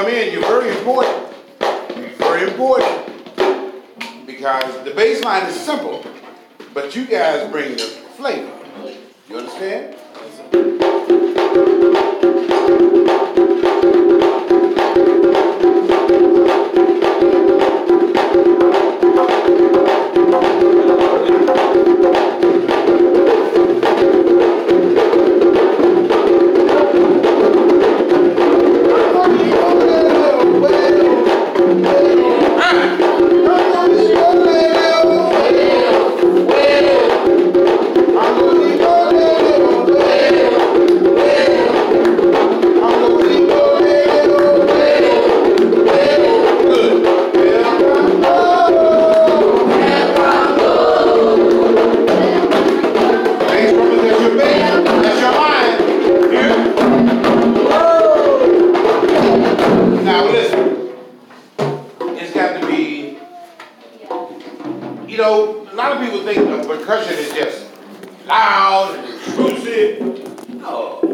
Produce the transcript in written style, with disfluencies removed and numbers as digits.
come in, you're very important. Very important. Because the bass line is simple, but you guys bring the flavor. You understand? A lot of people think percussion is just loud and intrusive. No.